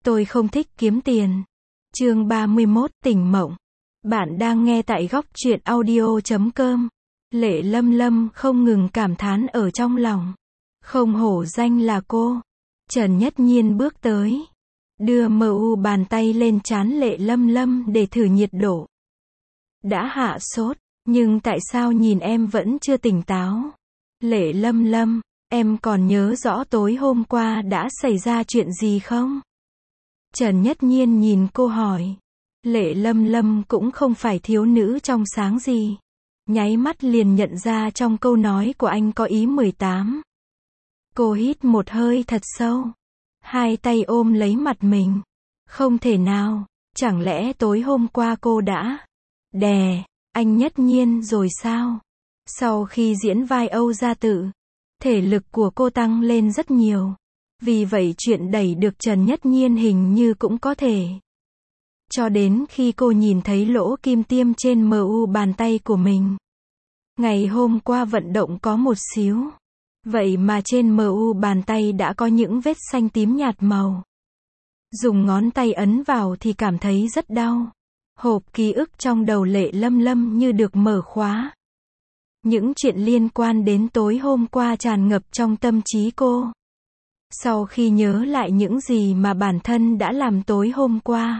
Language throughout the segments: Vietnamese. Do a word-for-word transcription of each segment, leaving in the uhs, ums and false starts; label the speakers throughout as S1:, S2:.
S1: Tôi không thích kiếm tiền. Chương ba mươi mốt, tỉnh mộng. Bạn đang nghe tại góc truyện audio chấm com. Lệ Lâm Lâm không ngừng cảm thán ở trong lòng. Không hổ danh là cô. Trần Nhất Nhiên bước tới, đưa mờ u bàn tay lên trán Lệ Lâm Lâm để thử nhiệt độ. Đã hạ sốt, nhưng tại sao nhìn em vẫn chưa tỉnh táo? Lệ Lâm Lâm, em còn nhớ rõ tối hôm qua đã xảy ra chuyện gì không? Trần Nhất Nhiên nhìn cô hỏi. Lệ Lâm Lâm cũng không phải thiếu nữ trong sáng gì. Nháy mắt liền nhận ra trong câu nói của anh có ý mười tám. Cô hít một hơi thật sâu. Hai tay ôm lấy mặt mình. Không thể nào, chẳng lẽ tối hôm qua cô đã đè anh Nhất Nhiên rồi sao? Sau khi diễn vai Âu Gia Tự, thể lực của cô tăng lên rất nhiều. Vì vậy chuyện đẩy được Trần Nhất Nhiên hình như cũng có thể. Cho đến khi cô nhìn thấy lỗ kim tiêm trên mờ u bàn tay của mình. Ngày hôm qua vận động có một xíu. Vậy mà trên mờ u bàn tay đã có những vết xanh tím nhạt màu. Dùng ngón tay ấn vào thì cảm thấy rất đau. Hộp ký ức trong đầu Lệ Lâm Lâm như được mở khóa. Những chuyện liên quan đến tối hôm qua tràn ngập trong tâm trí cô. Sau khi nhớ lại những gì mà bản thân đã làm tối hôm qua,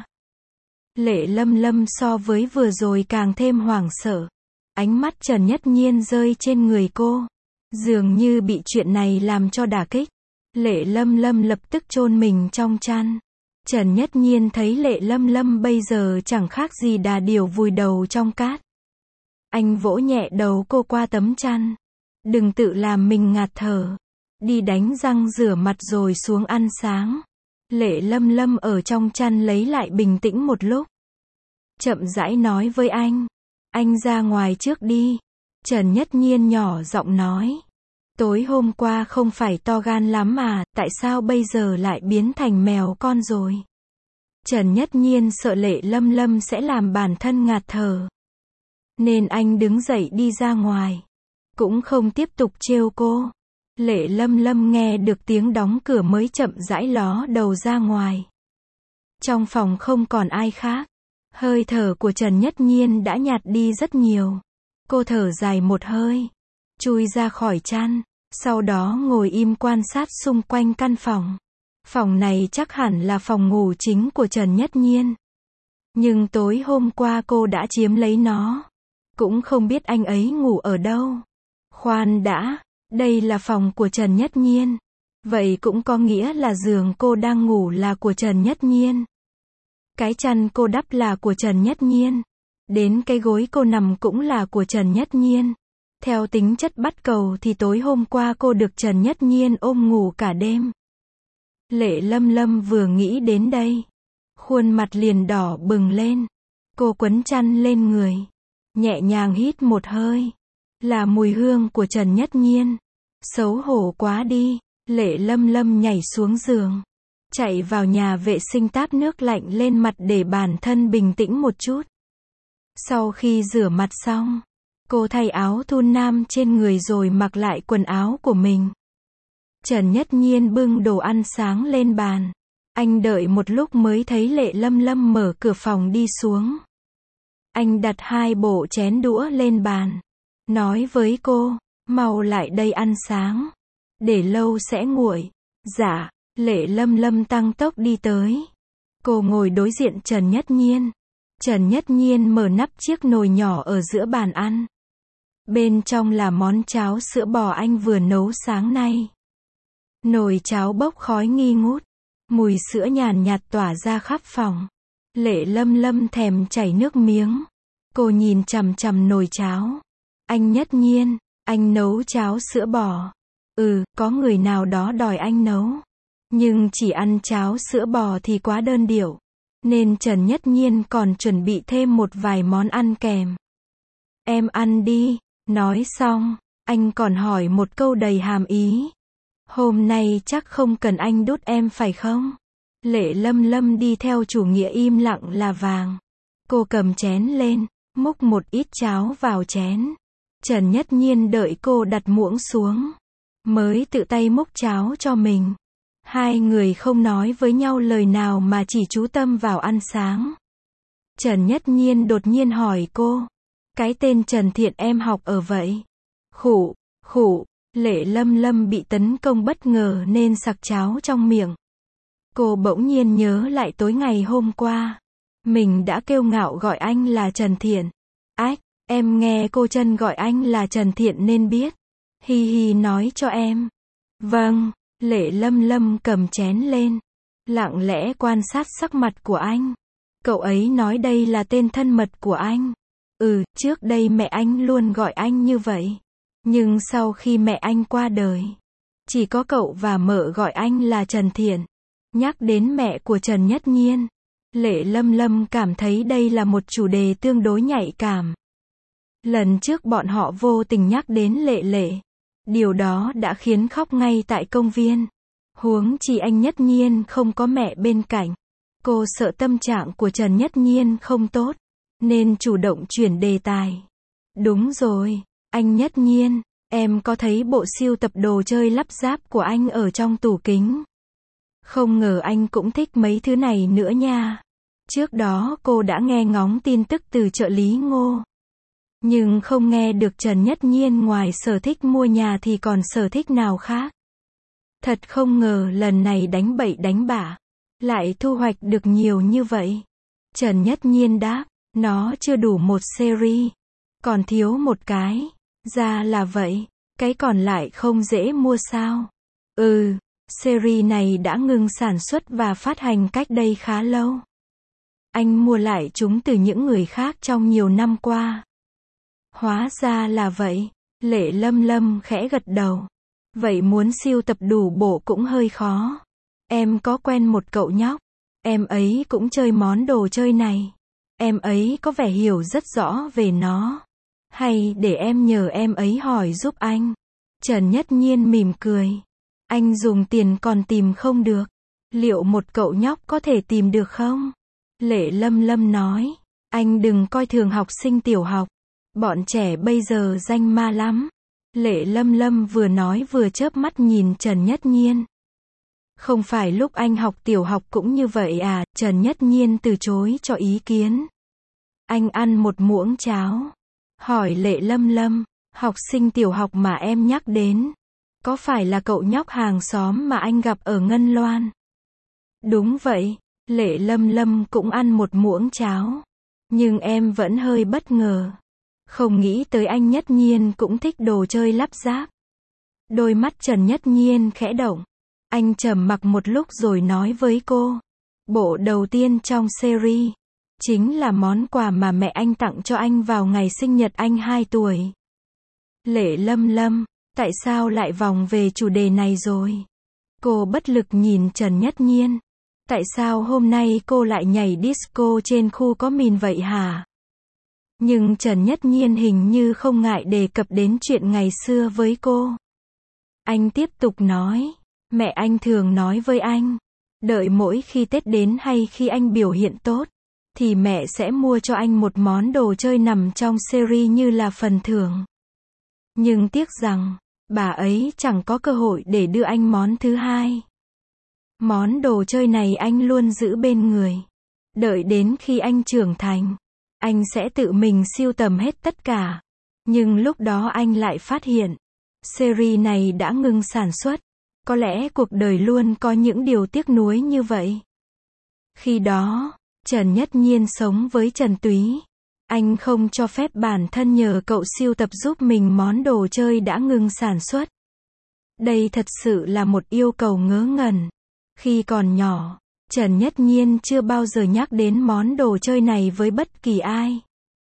S1: Lệ Lâm Lâm so với vừa rồi càng thêm hoảng sợ. Ánh mắt Trần Nhất Nhiên rơi trên người cô. Dường như bị chuyện này làm cho đả kích. Lệ Lâm Lâm lập tức chôn mình trong chăn. Trần Nhất Nhiên thấy Lệ Lâm Lâm bây giờ chẳng khác gì đà điểu vùi đầu trong cát. Anh vỗ nhẹ đầu cô qua tấm chăn. Đừng tự làm mình ngạt thở. Đi đánh răng rửa mặt rồi xuống ăn sáng. Lệ Lâm Lâm ở trong chăn lấy lại bình tĩnh một lúc. Chậm rãi nói với anh. Anh ra ngoài trước đi. Trần Nhất Nhiên nhỏ giọng nói. Tối hôm qua không phải to gan lắm mà, tại sao bây giờ lại biến thành mèo con rồi? Trần Nhất Nhiên sợ Lệ Lâm Lâm sẽ làm bản thân ngạt thở. Nên anh đứng dậy đi ra ngoài. Cũng không tiếp tục trêu cô. Lệ Lâm Lâm nghe được tiếng đóng cửa mới chậm rãi ló đầu ra ngoài. Trong phòng không còn ai khác. Hơi thở của Trần Nhất Nhiên đã nhạt đi rất nhiều. Cô thở dài một hơi. Chui ra khỏi chăn. Sau đó ngồi im quan sát xung quanh căn phòng. Phòng này chắc hẳn là phòng ngủ chính của Trần Nhất Nhiên. Nhưng tối hôm qua cô đã chiếm lấy nó. Cũng không biết anh ấy ngủ ở đâu. Khoan đã. Đây là phòng của Trần Nhất Nhiên. Vậy cũng có nghĩa là giường cô đang ngủ là của Trần Nhất Nhiên. Cái chăn cô đắp là của Trần Nhất Nhiên. Đến cái gối cô nằm cũng là của Trần Nhất Nhiên. Theo tính chất bắt cầu thì tối hôm qua cô được Trần Nhất Nhiên ôm ngủ cả đêm. Lệ Lâm Lâm vừa nghĩ đến đây. Khuôn mặt liền đỏ bừng lên. Cô quấn chăn lên người. Nhẹ nhàng hít một hơi. Là mùi hương của Trần Nhất Nhiên. Xấu hổ quá đi. Lệ Lâm Lâm nhảy xuống giường. Chạy vào nhà vệ sinh táp nước lạnh lên mặt để bản thân bình tĩnh một chút. Sau khi rửa mặt xong, cô thay áo thun nam trên người rồi mặc lại quần áo của mình. Trần Nhất Nhiên bưng đồ ăn sáng lên bàn. Anh đợi một lúc mới thấy Lệ Lâm Lâm mở cửa phòng đi xuống. Anh đặt hai bộ chén đũa lên bàn. Nói với cô, mau lại đây ăn sáng. Để lâu sẽ nguội. Dạ. Lệ Lâm Lâm tăng tốc đi tới. Cô ngồi đối diện Trần Nhất Nhiên. Trần Nhất Nhiên mở nắp chiếc nồi nhỏ ở giữa bàn ăn. Bên trong là món cháo sữa bò anh vừa nấu sáng nay. Nồi cháo bốc khói nghi ngút. Mùi sữa nhàn nhạt tỏa ra khắp phòng. Lệ Lâm Lâm thèm chảy nước miếng. Cô nhìn chằm chằm nồi cháo. Anh Nhất Nhiên, anh nấu cháo sữa bò. Ừ, có người nào đó đòi anh nấu. Nhưng chỉ ăn cháo sữa bò thì quá đơn điệu. Nên Trần Nhất Nhiên còn chuẩn bị thêm một vài món ăn kèm. Em ăn đi. Nói xong, anh còn hỏi một câu đầy hàm ý. Hôm nay chắc không cần anh đút em phải không? Lệ Lâm Lâm đi theo chủ nghĩa im lặng là vàng. Cô cầm chén lên, múc một ít cháo vào chén. Trần Nhất Nhiên đợi cô đặt muỗng xuống. Mới tự tay múc cháo cho mình. Hai người không nói với nhau lời nào mà chỉ chú tâm vào ăn sáng. Trần Nhất Nhiên đột nhiên hỏi cô. Cái tên Trần Thiện em học ở vậy? Khụ, khụ, Lệ Lâm Lâm bị tấn công bất ngờ nên sặc cháo trong miệng. Cô bỗng nhiên nhớ lại tối ngày hôm qua. Mình đã kiêu ngạo gọi anh là Trần Thiện. Ách, em nghe cô Trân gọi anh là Trần Thiện nên biết. Hi hi nói cho em. Vâng, Lệ Lâm Lâm cầm chén lên. Lặng lẽ quan sát sắc mặt của anh. Cậu ấy nói đây là tên thân mật của anh. Ừ, trước đây mẹ anh luôn gọi anh như vậy. Nhưng sau khi mẹ anh qua đời, chỉ có cậu và mợ gọi anh là Trần Thiện. Nhắc đến mẹ của Trần Nhất Nhiên, Lệ Lâm Lâm cảm thấy đây là một chủ đề tương đối nhạy cảm. Lần trước bọn họ vô tình nhắc đến Lệ Lệ. Điều đó đã khiến khóc ngay tại công viên. Huống chi anh Nhất Nhiên không có mẹ bên cạnh. Cô sợ tâm trạng của Trần Nhất Nhiên không tốt, nên chủ động chuyển đề tài. Đúng rồi, anh Nhất Nhiên, em có thấy bộ sưu tập đồ chơi lắp ráp của anh ở trong tủ kính. Không ngờ anh cũng thích mấy thứ này nữa nha. Trước đó cô đã nghe ngóng tin tức từ trợ lý Ngô. Nhưng không nghe được Trần Nhất Nhiên ngoài sở thích mua nhà thì còn sở thích nào khác. Thật không ngờ lần này đánh bậy đánh bạ, lại thu hoạch được nhiều như vậy. Trần Nhất Nhiên đáp, nó chưa đủ một series, còn thiếu một cái. Ra là vậy, cái còn lại không dễ mua sao? Ừ, series này đã ngừng sản xuất và phát hành cách đây khá lâu. Anh mua lại chúng từ những người khác trong nhiều năm qua. Hóa ra là vậy, Lệ Lâm Lâm khẽ gật đầu. Vậy muốn sưu tập đủ bộ cũng hơi khó. Em có quen một cậu nhóc, em ấy cũng chơi món đồ chơi này. Em ấy có vẻ hiểu rất rõ về nó. Hay để em nhờ em ấy hỏi giúp anh. Trần Nhất Nhiên mỉm cười. Anh dùng tiền còn tìm không được. Liệu một cậu nhóc có thể tìm được không? Lệ Lâm Lâm nói. Anh đừng coi thường học sinh tiểu học. Bọn trẻ bây giờ danh ma lắm. Lệ Lâm Lâm vừa nói vừa chớp mắt nhìn Trần Nhất Nhiên. Không phải lúc anh học tiểu học cũng như vậy à? Trần Nhất Nhiên từ chối cho ý kiến. Anh ăn một muỗng cháo. Hỏi Lệ Lâm Lâm, học sinh tiểu học mà em nhắc đến, có phải là cậu nhóc hàng xóm mà anh gặp ở Ngân Loan? Đúng vậy, Lệ Lâm Lâm cũng ăn một muỗng cháo. Nhưng em vẫn hơi bất ngờ. Không nghĩ tới anh Nhất Nhiên cũng thích đồ chơi lắp ráp. Đôi mắt Trần Nhất Nhiên khẽ động. Anh trầm mặc một lúc rồi nói với cô. Bộ đầu tiên trong series chính là món quà mà mẹ anh tặng cho anh vào ngày sinh nhật anh hai tuổi. Lệ Lâm Lâm, tại sao lại vòng về chủ đề này rồi? Cô bất lực nhìn Trần Nhất Nhiên. Tại sao hôm nay cô lại nhảy disco trên khu có mìn vậy hả? Nhưng Trần Nhất Nhiên hình như không ngại đề cập đến chuyện ngày xưa với cô. Anh tiếp tục nói, mẹ anh thường nói với anh, đợi mỗi khi Tết đến hay khi anh biểu hiện tốt, thì mẹ sẽ mua cho anh một món đồ chơi nằm trong series như là phần thưởng. Nhưng tiếc rằng, bà ấy chẳng có cơ hội để đưa anh món thứ hai. Món đồ chơi này anh luôn giữ bên người. Đợi đến khi anh trưởng thành, anh sẽ tự mình sưu tầm hết tất cả. Nhưng lúc đó anh lại phát hiện, series này đã ngừng sản xuất. Có lẽ cuộc đời luôn có những điều tiếc nuối như vậy. Khi đó, Trần Nhất Nhiên sống với Trần Túy. Anh không cho phép bản thân nhờ cậu sưu tập giúp mình món đồ chơi đã ngừng sản xuất. Đây thật sự là một yêu cầu ngớ ngẩn. Khi còn nhỏ, Trần Nhất Nhiên chưa bao giờ nhắc đến món đồ chơi này với bất kỳ ai.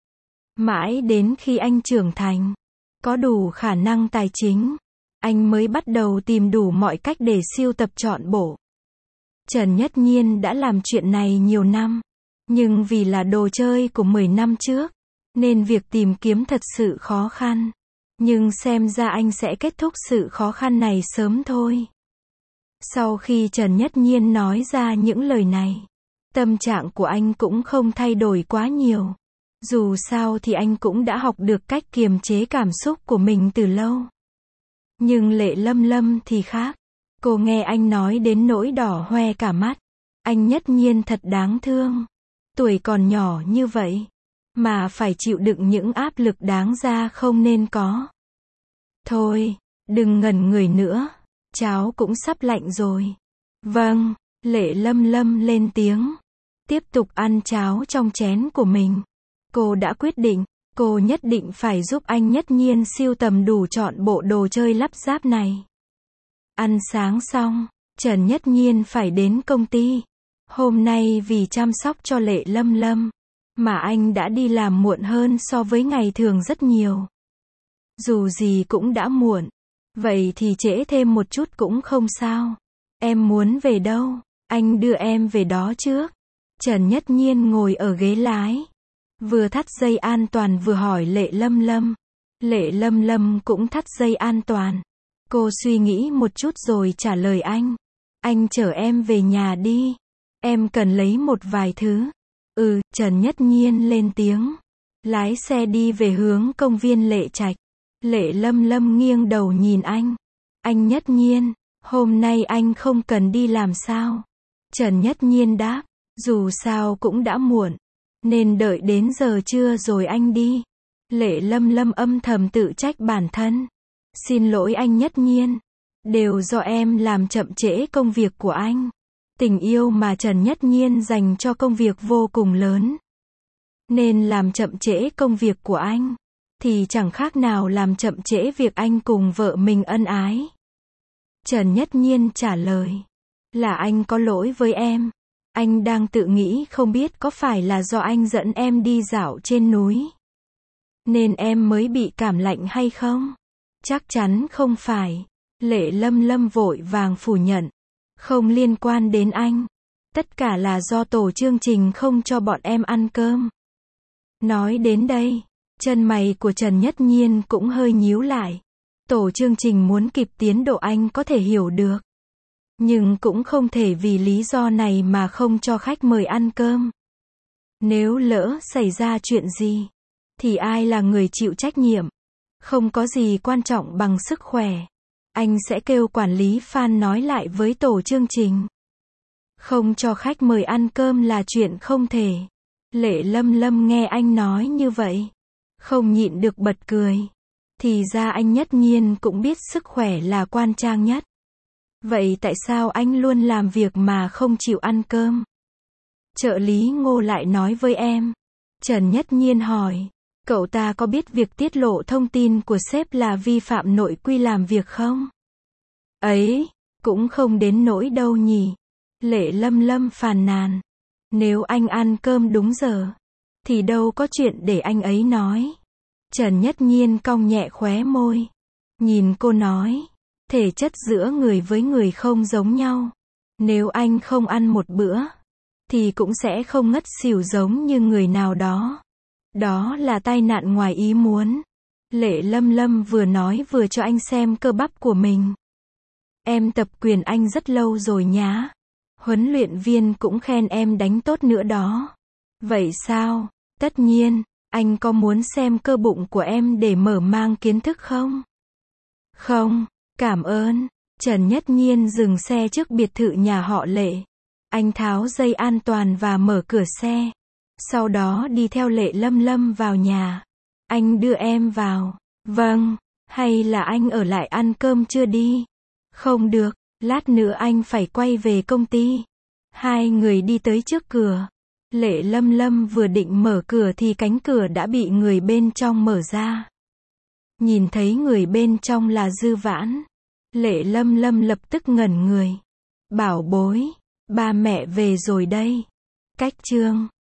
S1: Mãi đến khi anh trưởng thành, có đủ khả năng tài chính, anh mới bắt đầu tìm đủ mọi cách để sưu tập trọn bộ. Trần Nhất Nhiên đã làm chuyện này nhiều năm, nhưng vì là đồ chơi của mười năm trước, nên việc tìm kiếm thật sự khó khăn. Nhưng xem ra anh sẽ kết thúc sự khó khăn này sớm thôi. Sau khi Trần Nhất Nhiên nói ra những lời này, tâm trạng của anh cũng không thay đổi quá nhiều. Dù sao thì anh cũng đã học được cách kiềm chế cảm xúc của mình từ lâu. Nhưng Lệ Lâm Lâm thì khác. Cô nghe anh nói đến nỗi đỏ hoe cả mắt. Anh Nhất Nhiên thật đáng thương. Tuổi còn nhỏ như vậy, mà phải chịu đựng những áp lực đáng ra không nên có. Thôi, đừng ngẩn người nữa. Cháo cũng sắp lạnh rồi. Vâng, Lệ Lâm Lâm lên tiếng. Tiếp tục ăn cháo trong chén của mình. Cô đã quyết định, cô nhất định phải giúp anh Nhất Nhiên sưu tầm đủ trọn bộ đồ chơi lắp ráp này. Ăn sáng xong, Trần Nhất Nhiên phải đến công ty. Hôm nay vì chăm sóc cho Lệ Lâm Lâm, mà anh đã đi làm muộn hơn so với ngày thường rất nhiều. Dù gì cũng đã muộn, vậy thì trễ thêm một chút cũng không sao. Em muốn về đâu? Anh đưa em về đó trước. Trần Nhất Nhiên ngồi ở ghế lái, vừa thắt dây an toàn vừa hỏi Lệ Lâm Lâm. Lệ Lâm Lâm cũng thắt dây an toàn. Cô suy nghĩ một chút rồi trả lời anh. Anh chở em về nhà đi. Em cần lấy một vài thứ. Ừ, Trần Nhất Nhiên lên tiếng. Lái xe đi về hướng công viên Lệ Trạch. Lệ Lâm Lâm nghiêng đầu nhìn anh. Anh Nhất Nhiên, hôm nay anh không cần đi làm sao? Trần Nhất Nhiên đáp. Dù sao cũng đã muộn, nên đợi đến giờ trưa rồi anh đi. Lệ Lâm Lâm âm thầm tự trách bản thân. Xin lỗi anh Nhất Nhiên. Đều do em làm chậm trễ công việc của anh. Tình yêu mà Trần Nhất Nhiên dành cho công việc vô cùng lớn. Nên làm chậm trễ công việc của anh, thì chẳng khác nào làm chậm trễ việc anh cùng vợ mình ân ái. Trần Nhất Nhiên trả lời. Là anh có lỗi với em. Anh đang tự nghĩ không biết có phải là do anh dẫn em đi dạo trên núi, nên em mới bị cảm lạnh hay không? Chắc chắn không phải. Lệ Lâm Lâm vội vàng phủ nhận. Không liên quan đến anh. Tất cả là do tổ chương trình không cho bọn em ăn cơm. Nói đến đây, chân mày của Trần Nhất Nhiên cũng hơi nhíu lại. Tổ chương trình muốn kịp tiến độ anh có thể hiểu được. Nhưng cũng không thể vì lý do này mà không cho khách mời ăn cơm. Nếu lỡ xảy ra chuyện gì, thì ai là người chịu trách nhiệm? Không có gì quan trọng bằng sức khỏe. Anh sẽ kêu quản lý Phan nói lại với tổ chương trình. Không cho khách mời ăn cơm là chuyện không thể. Lệ Lâm Lâm nghe anh nói như vậy, không nhịn được bật cười. Thì ra anh Nhất Nhiên cũng biết sức khỏe là quan trọng nhất. Vậy tại sao anh luôn làm việc mà không chịu ăn cơm? Trợ lý Ngô lại nói với em. Trần Nhất Nhiên hỏi. Cậu ta có biết việc tiết lộ thông tin của sếp là vi phạm nội quy làm việc không? Ấy, cũng không đến nỗi đâu nhỉ. Lệ Lâm Lâm phàn nàn. Nếu anh ăn cơm đúng giờ, thì đâu có chuyện để anh ấy nói. Trần Nhất Nhiên cong nhẹ khóe môi. Nhìn cô nói. Thể chất giữa người với người không giống nhau. Nếu anh không ăn một bữa, thì cũng sẽ không ngất xỉu giống như người nào đó. Đó là tai nạn ngoài ý muốn. Lệ Lâm Lâm vừa nói vừa cho anh xem cơ bắp của mình. Em tập quyền Anh rất lâu rồi nhá. Huấn luyện viên cũng khen em đánh tốt nữa đó. Vậy sao? Tất nhiên, anh có muốn xem cơ bụng của em để mở mang kiến thức không? Không, cảm ơn. Trần Nhất Nhiên dừng xe trước biệt thự nhà họ Lệ. Anh tháo dây an toàn và mở cửa xe. Sau đó đi theo Lệ Lâm Lâm vào nhà. Anh đưa em vào. Vâng, hay là anh ở lại ăn cơm chưa đi? Không được, lát nữa anh phải quay về công ty. Hai người đi tới trước cửa. Lệ Lâm Lâm vừa định mở cửa thì cánh cửa đã bị người bên trong mở ra. Nhìn thấy người bên trong là Dư Vãn. Lệ Lâm Lâm lập tức ngẩn người. Bảo bối, ba mẹ về rồi đây. Cách chương